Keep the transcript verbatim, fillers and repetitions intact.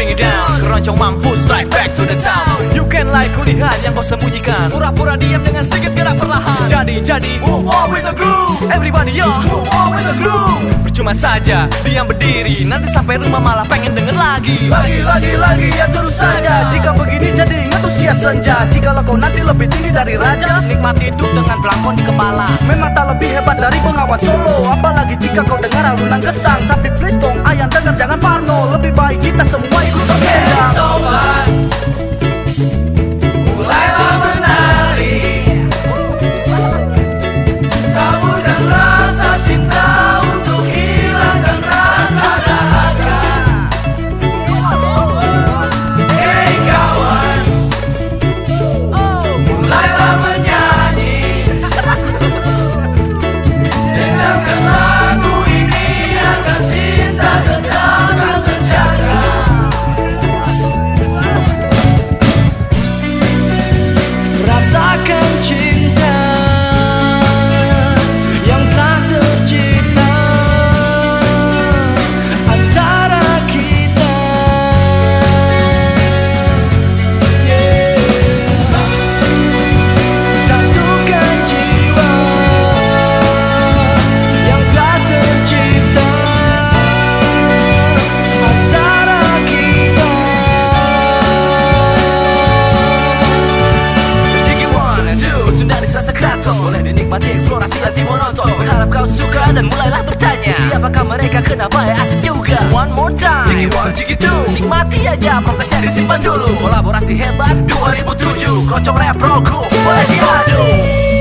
bring it down. Keroncong mampu strike back to the town. You can like kulihat yang kau sembunyikan, pura-pura diam dengan sedikit gerak perlahan. Jadi, jadi move on with the groove. Everybody yo, move on with the groove. Percuma saja diam berdiri, nanti sampai rumah malah pengen denger lagi. Lagi, lagi, lagi, ya terus saja. Jika begini jadi antusias senja. Jikalau kau nanti lebih tinggi dari raja, nikmati hidup dengan belangkon di kepala. Memang tak lebih hebat dari pengawan solo. Apalagi jika kau dengar alunan gesang. Tapi please dong ayam dengar jangan parno. Lebih baik kita semua ikut bergendang. Sobat, mulailah menari. Kabur dan rasa cinta untuk hilangkan rasa dahaga. Hey kawan, mulailah menyanyi. Dengarkan lagu ini agar cinta tetap terjaga. Rasakan cinta yang telah tercipta antara kita. Yeah. Satukan jiwa yang telah tercipta antara kita. Jiki one and two sudah dirasa keraton, boleh dinikmati eksplorasi hati monoton. Berharap kau suka dan mulailah bertanya, siapakah mereka, kenapa ya asik juga. One more time, Jiki one, Jiki two. Nikmati aja, protesnya disimpan dulu. Kolaborasi hebat dua ribu tujuh, Keroncong Rap Bro, boleh diadu.